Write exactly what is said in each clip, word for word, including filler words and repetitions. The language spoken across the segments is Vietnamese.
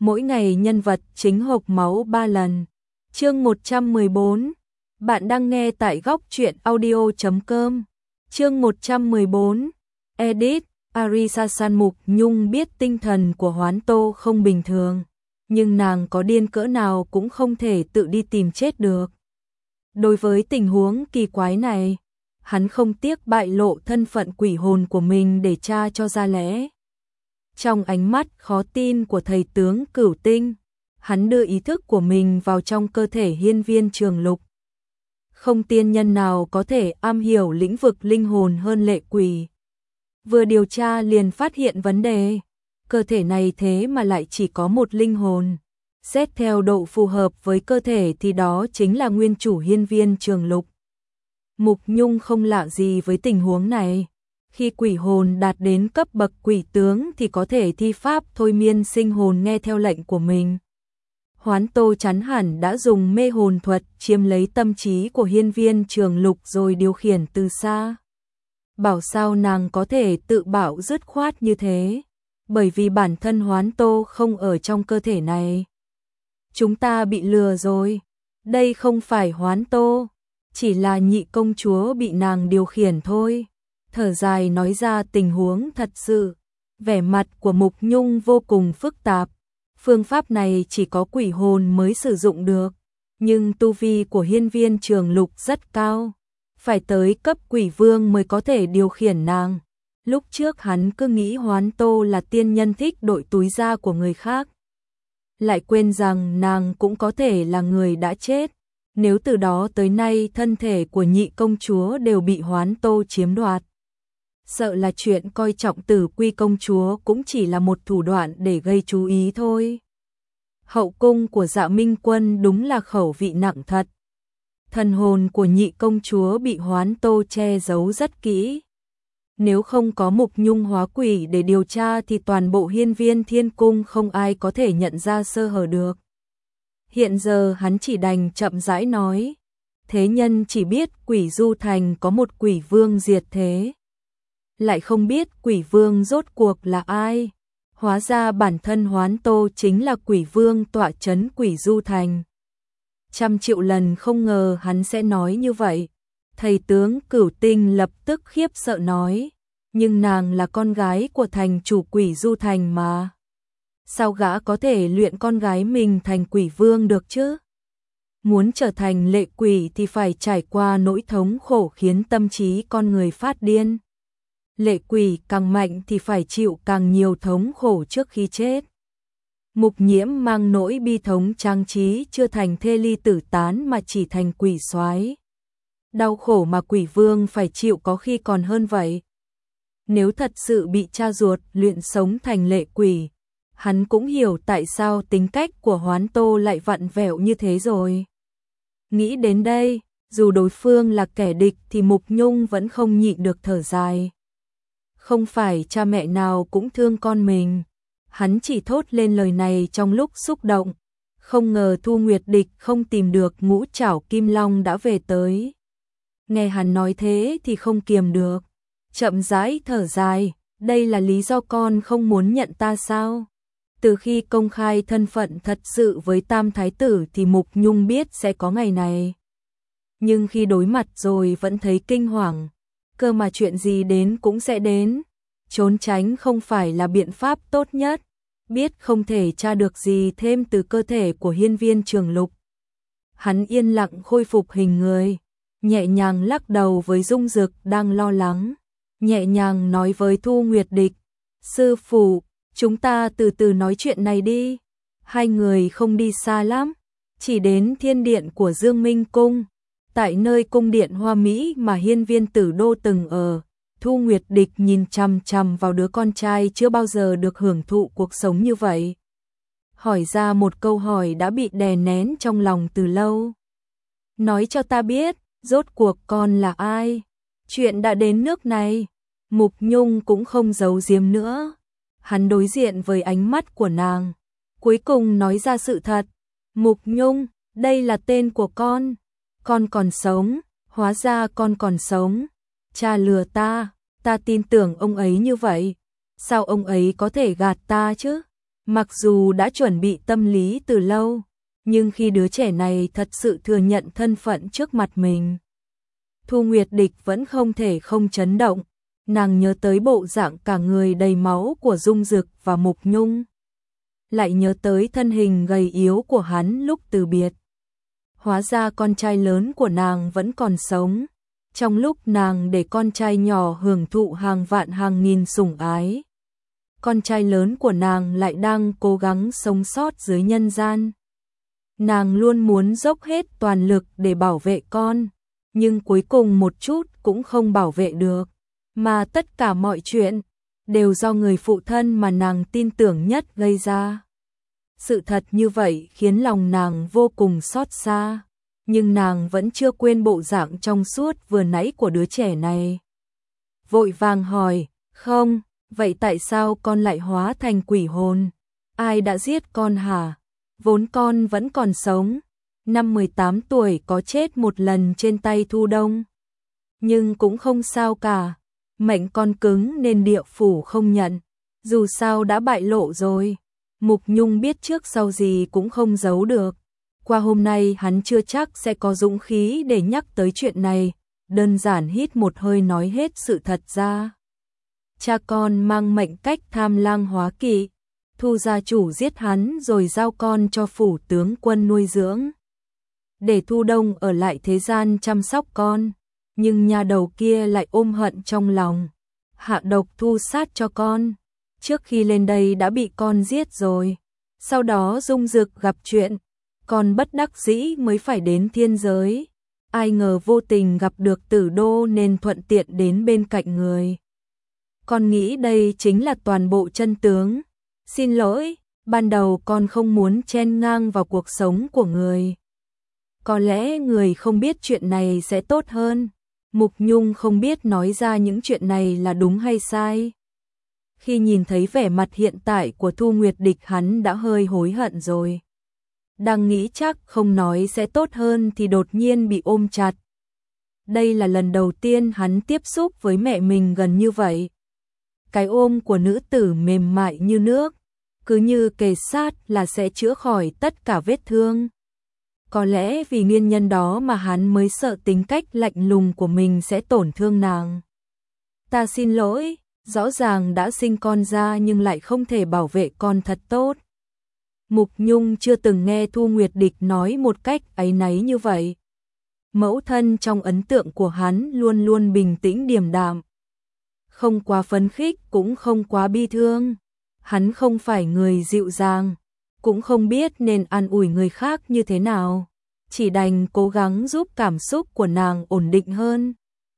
Mỗi ngày nhân vật chính hộc máu ba lần. Chương một trăm mười bốn. Bạn đang nghe tại góc truyện audio chấm com. Chương một trăm mười bốn. Edit. Arisasan Mục Nhung biết tinh thần của Hoán Tô không bình thường, nhưng nàng có điên cỡ nào cũng không thể tự đi tìm chết được. Đối với tình huống kỳ quái này, hắn không tiếc bại lộ thân phận quỷ hồn của mình để tra cho ra lẽ. Trong ánh mắt khó tin của thầy tướng Cửu Tinh, hắn đưa ý thức của mình vào trong cơ thể Hiên Viên Trường Lục. Không tiên nhân nào có thể am hiểu lĩnh vực linh hồn hơn Lệ Quỷ. Vừa điều tra liền phát hiện vấn đề, cơ thể này thế mà lại chỉ có một linh hồn. Xét theo độ phù hợp với cơ thể thì đó chính là nguyên chủ Hiên Viên Trường Lục. Mục Nhung không lạ gì với tình huống này. Khi quỷ hồn đạt đến cấp bậc quỷ tướng thì có thể thi pháp thôi miên sinh hồn nghe theo lệnh của mình. Hoán Tô chắn hẳn đã dùng mê hồn thuật chiếm lấy tâm trí của Hiên Viên Trường Lục rồi điều khiển từ xa. Bảo sao nàng có thể tự bảo dứt khoát như thế, bởi vì bản thân Hoán Tô không ở trong cơ thể này. Chúng ta bị lừa rồi, đây không phải Hoán Tô, chỉ là nhị công chúa bị nàng điều khiển thôi. Thở dài nói ra tình huống thật sự, vẻ mặt của Mục Nhung vô cùng phức tạp. Phương pháp này chỉ có quỷ hồn mới sử dụng được, nhưng tu vi của Hiên Viên Trường Lục rất cao, phải tới cấp quỷ vương mới có thể điều khiển nàng. Lúc trước hắn cứ nghĩ Hoán Tô là tiên nhân thích đội túi da của người khác, lại quên rằng nàng cũng có thể là người đã chết. Nếu từ đó tới nay thân thể của nhị công chúa đều bị Hoán Tô chiếm đoạt, sợ là chuyện coi trọng Tử Quy công chúa cũng chỉ là một thủ đoạn để gây chú ý thôi. Hậu cung của Dạ Minh Quân đúng là khẩu vị nặng thật. Thần hồn của nhị công chúa bị Hoán Tô che giấu rất kỹ. Nếu không có Mục Nhung hóa quỷ để điều tra thì toàn bộ Hiên Viên Thiên Cung không ai có thể nhận ra sơ hở được. Hiện giờ hắn chỉ đành chậm rãi nói, thế nhân chỉ biết Quỷ Du Thành có một quỷ vương diệt thế, lại không biết quỷ vương rốt cuộc là ai. Hóa ra bản thân Hoán Tô chính là quỷ vương tọa trấn Quỷ Du Thành. Trăm triệu lần không ngờ hắn sẽ nói như vậy. Thầy tướng Cửu Tinh lập tức khiếp sợ nói, nhưng nàng là con gái của thành chủ Quỷ Du Thành mà. Sao gã có thể luyện con gái mình thành quỷ vương được chứ? Muốn trở thành lệ quỷ thì phải trải qua nỗi thống khổ khiến tâm trí con người phát điên. Lệ quỷ càng mạnh thì phải chịu càng nhiều thống khổ trước khi chết. Mục Nhiễm mang nỗi bi thống trang trí chưa thành thê ly tử tán mà chỉ thành quỷ soái. Đau khổ mà quỷ vương phải chịu có khi còn hơn vậy. Nếu thật sự bị cha ruột luyện sống thành lệ quỷ, hắn cũng hiểu tại sao tính cách của Hoán Tô lại vặn vẹo như thế rồi. Nghĩ đến đây, dù đối phương là kẻ địch thì Mục Nhung vẫn không nhịn được thở dài. Không phải cha mẹ nào cũng thương con mình. Hắn chỉ thốt lên lời này trong lúc xúc động. Không ngờ Thu Nguyệt Địch không tìm được Ngũ Trảo Kim Long đã về tới. Nghe hắn nói thế thì không kiềm được, chậm rãi thở dài, đây là lý do con không muốn nhận ta sao? Từ khi công khai thân phận thật sự với Tam Thái Tử thì Mục Nhung biết sẽ có ngày này. Nhưng khi đối mặt rồi vẫn thấy kinh hoàng, cơ mà chuyện gì đến cũng sẽ đến. Trốn tránh không phải là biện pháp tốt nhất. Biết không thể tra được gì thêm từ cơ thể của Hiên Viên Trường Lục, hắn yên lặng khôi phục hình người, nhẹ nhàng lắc đầu với Dung Dực đang lo lắng, nhẹ nhàng nói với Thu Nguyệt Địch, sư phụ, chúng ta từ từ nói chuyện này đi. Hai người không đi xa lắm, chỉ đến thiên điện của Dương Minh Cung. Tại nơi cung điện hoa mỹ mà Hiên Viên Tử Đô từng ở, Thu Nguyệt Địch nhìn chằm chằm vào đứa con trai chưa bao giờ được hưởng thụ cuộc sống như vậy. Hỏi ra một câu hỏi đã bị đè nén trong lòng từ lâu. Nói cho ta biết, rốt cuộc con là ai? Chuyện đã đến nước này. Mục Nhung cũng không giấu giếm nữa. Hắn đối diện với ánh mắt của nàng, cuối cùng nói ra sự thật. Mục Nhung, đây là tên của con. Con còn sống, hóa ra con còn sống. Cha lừa ta, ta tin tưởng ông ấy như vậy. Sao ông ấy có thể gạt ta chứ? Mặc dù đã chuẩn bị tâm lý từ lâu, nhưng khi đứa trẻ này thật sự thừa nhận thân phận trước mặt mình, Thu Nguyệt Địch vẫn không thể không chấn động. Nàng nhớ tới bộ dạng cả người đầy máu của Dung Dực và Mục Nhung, lại nhớ tới thân hình gầy yếu của hắn lúc từ biệt. Hóa ra con trai lớn của nàng vẫn còn sống, trong lúc nàng để con trai nhỏ hưởng thụ hàng vạn hàng nghìn sủng ái, con trai lớn của nàng lại đang cố gắng sống sót dưới nhân gian. Nàng luôn muốn dốc hết toàn lực để bảo vệ con, nhưng cuối cùng một chút cũng không bảo vệ được, mà tất cả mọi chuyện đều do người phụ thân mà nàng tin tưởng nhất gây ra. Sự thật như vậy khiến lòng nàng vô cùng xót xa, nhưng nàng vẫn chưa quên bộ dạng trong suốt vừa nãy của đứa trẻ này. Vội vàng hỏi, không, vậy tại sao con lại hóa thành quỷ hồn? Ai đã giết con hả? Vốn con vẫn còn sống, năm mười tám tuổi có chết một lần trên tay Thu Đông. Nhưng cũng không sao cả, mệnh con cứng nên địa phủ không nhận, dù sao đã bại lộ rồi. Mục Nhung biết trước sau gì cũng không giấu được. Qua hôm nay hắn chưa chắc sẽ có dũng khí để nhắc tới chuyện này, đơn giản hít một hơi nói hết sự thật ra. Cha con mang mệnh cách tham lang hóa kỵ, Thu gia chủ giết hắn rồi giao con cho phủ tướng quân nuôi dưỡng, để Thu Đông ở lại thế gian chăm sóc con, nhưng nhà đầu kia lại ôm hận trong lòng, hạ độc thu sát cho con. Trước khi lên đây đã bị con giết rồi, sau đó Dung Dực gặp chuyện, con bất đắc dĩ mới phải đến thiên giới. Ai ngờ vô tình gặp được Tử Đô nên thuận tiện đến bên cạnh người. Con nghĩ đây chính là toàn bộ chân tướng. Xin lỗi, ban đầu con không muốn chen ngang vào cuộc sống của người. Có lẽ người không biết chuyện này sẽ tốt hơn. Mục Nhung không biết nói ra những chuyện này là đúng hay sai. Khi nhìn thấy vẻ mặt hiện tại của Thu Nguyệt Địch hắn đã hơi hối hận rồi. Đang nghĩ chắc không nói sẽ tốt hơn thì đột nhiên bị ôm chặt. Đây là lần đầu tiên hắn tiếp xúc với mẹ mình gần như vậy. Cái ôm của nữ tử mềm mại như nước, cứ như kề sát là sẽ chữa khỏi tất cả vết thương. Có lẽ vì nguyên nhân đó mà hắn mới sợ tính cách lạnh lùng của mình sẽ tổn thương nàng. Ta xin lỗi, rõ ràng đã sinh con ra nhưng lại không thể bảo vệ con thật tốt. Mục Nhung chưa từng nghe Thu Nguyệt Địch nói một cách áy náy như vậy. Mẫu thân trong ấn tượng của hắn luôn luôn bình tĩnh điềm đạm, không quá phấn khích cũng không quá bi thương. Hắn không phải người dịu dàng, cũng không biết nên an ủi người khác như thế nào, chỉ đành cố gắng giúp cảm xúc của nàng ổn định hơn.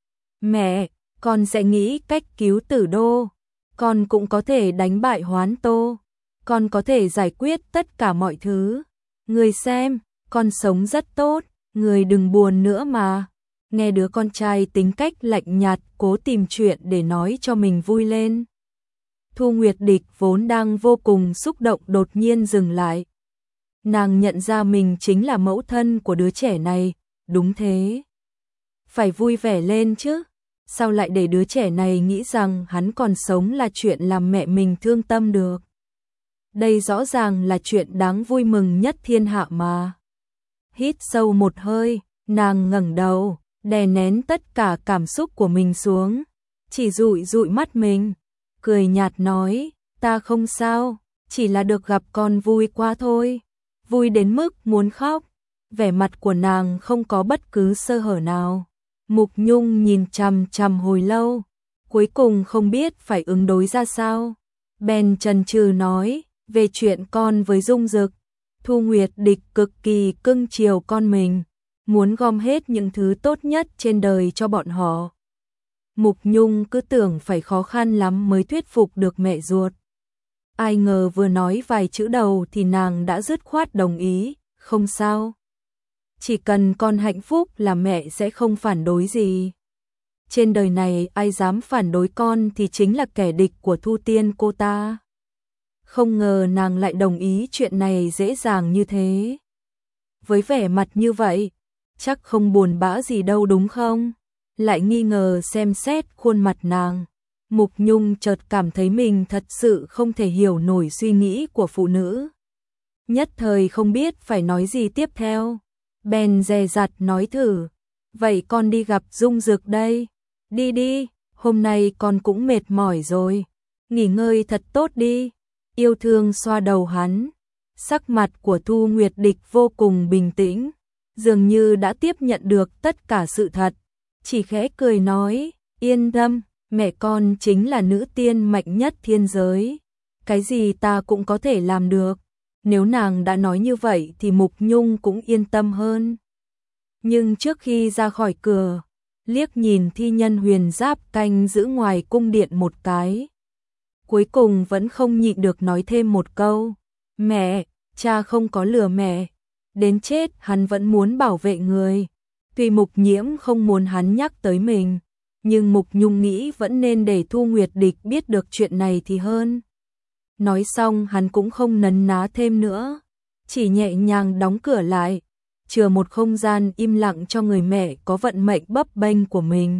Mẹ, con sẽ nghĩ cách cứu Tử Đô, con cũng có thể đánh bại Hoán Tô, con có thể giải quyết tất cả mọi thứ. Người xem, con sống rất tốt, người đừng buồn nữa mà. Nghe đứa con trai tính cách lạnh nhạt cố tìm chuyện để nói cho mình vui lên. Thu Nguyệt Địch vốn đang vô cùng xúc động đột nhiên dừng lại. Nàng nhận ra mình chính là mẫu thân của đứa trẻ này, đúng thế. Phải vui vẻ lên chứ, sao lại để đứa trẻ này nghĩ rằng hắn còn sống là chuyện làm mẹ mình thương tâm được. Đây rõ ràng là chuyện đáng vui mừng nhất thiên hạ mà. Hít sâu một hơi, nàng ngẩng đầu, đè nén tất cả cảm xúc của mình xuống, chỉ dụi dụi mắt mình, cười nhạt nói, ta không sao, chỉ là được gặp con vui quá thôi, vui đến mức muốn khóc. Vẻ mặt của nàng không có bất cứ sơ hở nào. Mục Nhung nhìn chằm chằm hồi lâu, cuối cùng không biết phải ứng đối ra sao. Bèn chần chừ nói, về chuyện con với Dung Dực, Thu Nguyệt Địch cực kỳ cưng chiều con mình, muốn gom hết những thứ tốt nhất trên đời cho bọn họ. Mục Nhung cứ tưởng phải khó khăn lắm mới thuyết phục được mẹ ruột. Ai ngờ vừa nói vài chữ đầu thì nàng đã dứt khoát đồng ý, không sao. Chỉ cần con hạnh phúc là mẹ sẽ không phản đối gì. Trên đời này ai dám phản đối con thì chính là kẻ địch của Thu Tiên cô ta. Không ngờ nàng lại đồng ý chuyện này dễ dàng như thế. Với vẻ mặt như vậy, chắc không buồn bã gì đâu đúng không? Lại nghi ngờ xem xét khuôn mặt nàng. Mục Nhung chợt cảm thấy mình thật sự không thể hiểu nổi suy nghĩ của phụ nữ. Nhất thời không biết phải nói gì tiếp theo. Bèn dè dặt nói thử. Vậy con đi gặp Dung Dực đây. Đi đi, hôm nay con cũng mệt mỏi rồi. Nghỉ ngơi thật tốt đi. Yêu thương xoa đầu hắn. Sắc mặt của Thu Nguyệt Địch vô cùng bình tĩnh. Dường như đã tiếp nhận được tất cả sự thật. Chỉ khẽ cười nói, yên tâm, mẹ con chính là nữ tiên mạnh nhất thiên giới. Cái gì ta cũng có thể làm được. Nếu nàng đã nói như vậy thì Mục Nhung cũng yên tâm hơn. Nhưng trước khi ra khỏi cửa, liếc nhìn thi nhân huyền giáp canh giữ ngoài cung điện một cái. Cuối cùng vẫn không nhịn được nói thêm một câu. Mẹ, cha không có lừa mẹ. Đến chết hắn vẫn muốn bảo vệ người. Tuy Mục Nhiễm không muốn hắn nhắc tới mình, nhưng Mục Nhung nghĩ vẫn nên để Thu Nguyệt Địch biết được chuyện này thì hơn. Nói xong hắn cũng không nấn ná thêm nữa, chỉ nhẹ nhàng đóng cửa lại, chừa một không gian im lặng cho người mẹ có vận mệnh bấp bênh của mình.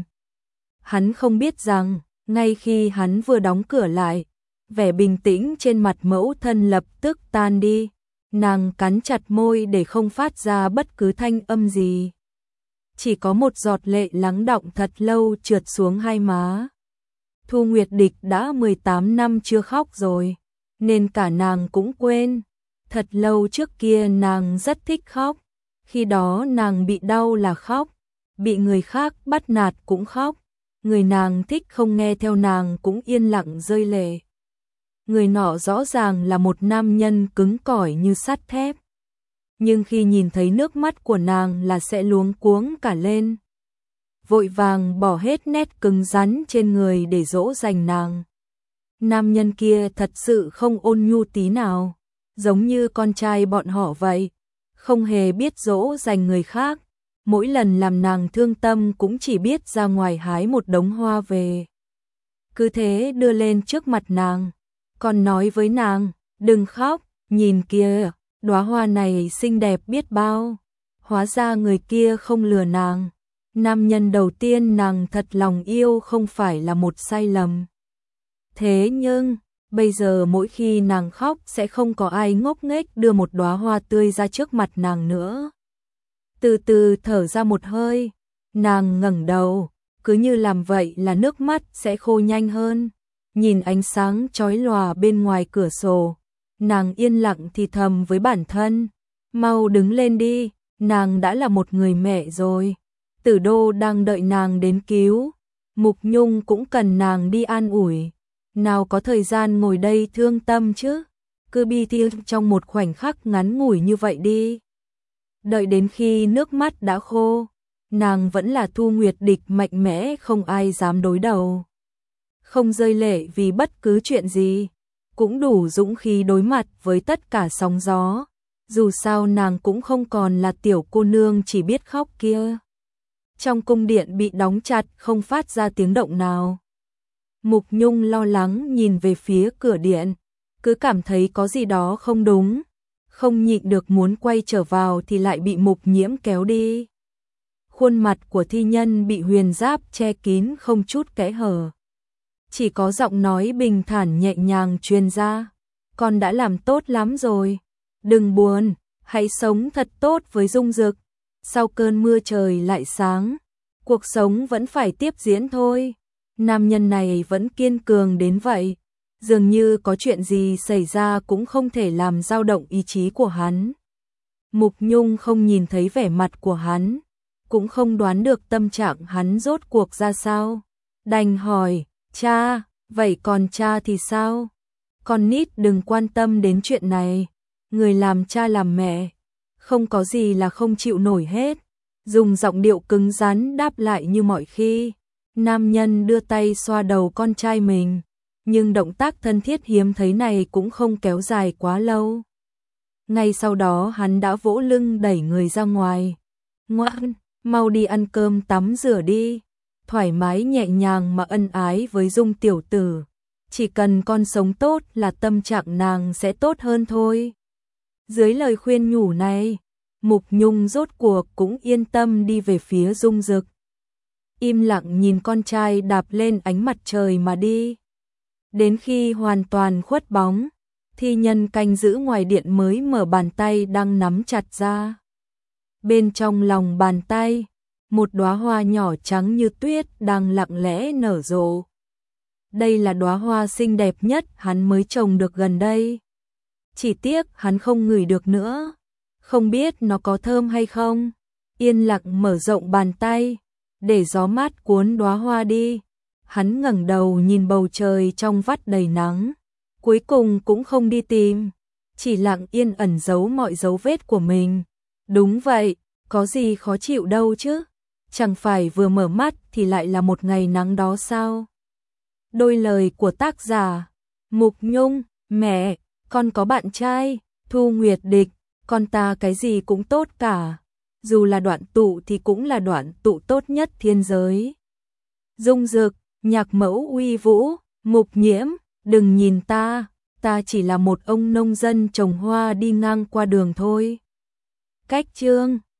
Hắn không biết rằng, ngay khi hắn vừa đóng cửa lại, vẻ bình tĩnh trên mặt mẫu thân lập tức tan đi, nàng cắn chặt môi để không phát ra bất cứ thanh âm gì. Chỉ có một giọt lệ lắng đọng thật lâu trượt xuống hai má. Thu Nguyệt Địch đã mười tám năm chưa khóc rồi, nên cả nàng cũng quên. Thật lâu trước kia nàng rất thích khóc, khi đó nàng bị đau là khóc, bị người khác bắt nạt cũng khóc, người nàng thích không nghe theo nàng cũng yên lặng rơi lệ. Người nọ rõ ràng là một nam nhân cứng cỏi như sắt thép, nhưng khi nhìn thấy nước mắt của nàng là sẽ luống cuống cả lên, vội vàng bỏ hết nét cứng rắn trên người để dỗ dành nàng. Nam nhân kia thật sự không ôn nhu tí nào, giống như con trai bọn họ vậy, không hề biết dỗ dành người khác, mỗi lần làm nàng thương tâm cũng chỉ biết ra ngoài hái một đống hoa về. Cứ thế đưa lên trước mặt nàng, còn nói với nàng, đừng khóc, nhìn kìa, đóa hoa này xinh đẹp biết bao. Hóa ra người kia không lừa nàng, nam nhân đầu tiên nàng thật lòng yêu không phải là một sai lầm. Thế nhưng, bây giờ mỗi khi nàng khóc sẽ không có ai ngốc nghếch đưa một đóa hoa tươi ra trước mặt nàng nữa. Từ từ thở ra một hơi, nàng ngẩng đầu, cứ như làm vậy là nước mắt sẽ khô nhanh hơn. Nhìn ánh sáng chói lòa bên ngoài cửa sổ, nàng yên lặng thì thầm với bản thân, mau đứng lên đi, nàng đã là một người mẹ rồi. Tử Đô đang đợi nàng đến cứu, Mục Nhung cũng cần nàng đi an ủi. Nào có thời gian ngồi đây thương tâm chứ, cứ bi thiêng trong một khoảnh khắc ngắn ngủi như vậy đi. Đợi đến khi nước mắt đã khô, nàng vẫn là Thu Nguyệt Địch mạnh mẽ không ai dám đối đầu. Không rơi lệ vì bất cứ chuyện gì, cũng đủ dũng khí đối mặt với tất cả sóng gió. Dù sao nàng cũng không còn là tiểu cô nương chỉ biết khóc kia. Trong cung điện bị đóng chặt không phát ra tiếng động nào. Mục Nhung lo lắng nhìn về phía cửa điện, cứ cảm thấy có gì đó không đúng, không nhịn được muốn quay trở vào thì lại bị Mục Nhiễm kéo đi. Khuôn mặt của thi nhân bị huyền giáp che kín không chút kẽ hở. Chỉ có giọng nói bình thản nhẹ nhàng truyền ra, con đã làm tốt lắm rồi, đừng buồn, hãy sống thật tốt với Dung Dực, sau cơn mưa trời lại sáng, cuộc sống vẫn phải tiếp diễn thôi. Nam nhân này vẫn kiên cường đến vậy, dường như có chuyện gì xảy ra cũng không thể làm dao động ý chí của hắn. Mục Nhung không nhìn thấy vẻ mặt của hắn, cũng không đoán được tâm trạng hắn rốt cuộc ra sao. Đành hỏi, cha, vậy còn cha thì sao? Con nít đừng quan tâm đến chuyện này, người làm cha làm mẹ, không có gì là không chịu nổi hết. Dùng giọng điệu cứng rắn đáp lại như mọi khi. Nam nhân đưa tay xoa đầu con trai mình, nhưng động tác thân thiết hiếm thấy này cũng không kéo dài quá lâu. Ngay sau đó hắn đã vỗ lưng đẩy người ra ngoài. Ngoan, mau đi ăn cơm tắm rửa đi. Thoải mái nhẹ nhàng mà ân ái với Dung tiểu tử. Chỉ cần con sống tốt là tâm trạng nàng sẽ tốt hơn thôi. Dưới lời khuyên nhủ này, Mục Nhung rốt cuộc cũng yên tâm đi về phía Dung Dực. im lặng nhìn con trai đạp lên ánh mặt trời mà đi. Đến khi hoàn toàn khuất bóng, thi nhân canh giữ ngoài điện mới mở bàn tay đang nắm chặt ra. Bên trong lòng bàn tay, một đóa hoa nhỏ trắng như tuyết đang lặng lẽ nở rộ. Đây là đóa hoa xinh đẹp nhất hắn mới trồng được gần đây. Chỉ tiếc hắn không ngửi được nữa, không biết nó có thơm hay không. Yên lặng mở rộng bàn tay, để gió mát cuốn đóa hoa đi. Hắn ngẩng đầu nhìn bầu trời trong vắt đầy nắng, cuối cùng cũng không đi tìm, chỉ lặng yên ẩn giấu mọi dấu vết của mình. Đúng vậy, có gì khó chịu đâu chứ, chẳng phải vừa mở mắt thì lại là một ngày nắng đó sao? Đôi lời của tác giả Mục Nhung. Mẹ, con có bạn trai, Thu Nguyệt Địch, con ta cái gì cũng tốt cả, dù là đoạn tụ thì cũng là đoạn tụ tốt nhất thiên giới. Dung Dực, nhạc mẫu uy vũ. Mục Nhiễm, đừng nhìn ta, ta chỉ là một ông nông dân trồng hoa đi ngang qua đường thôi. Cách chương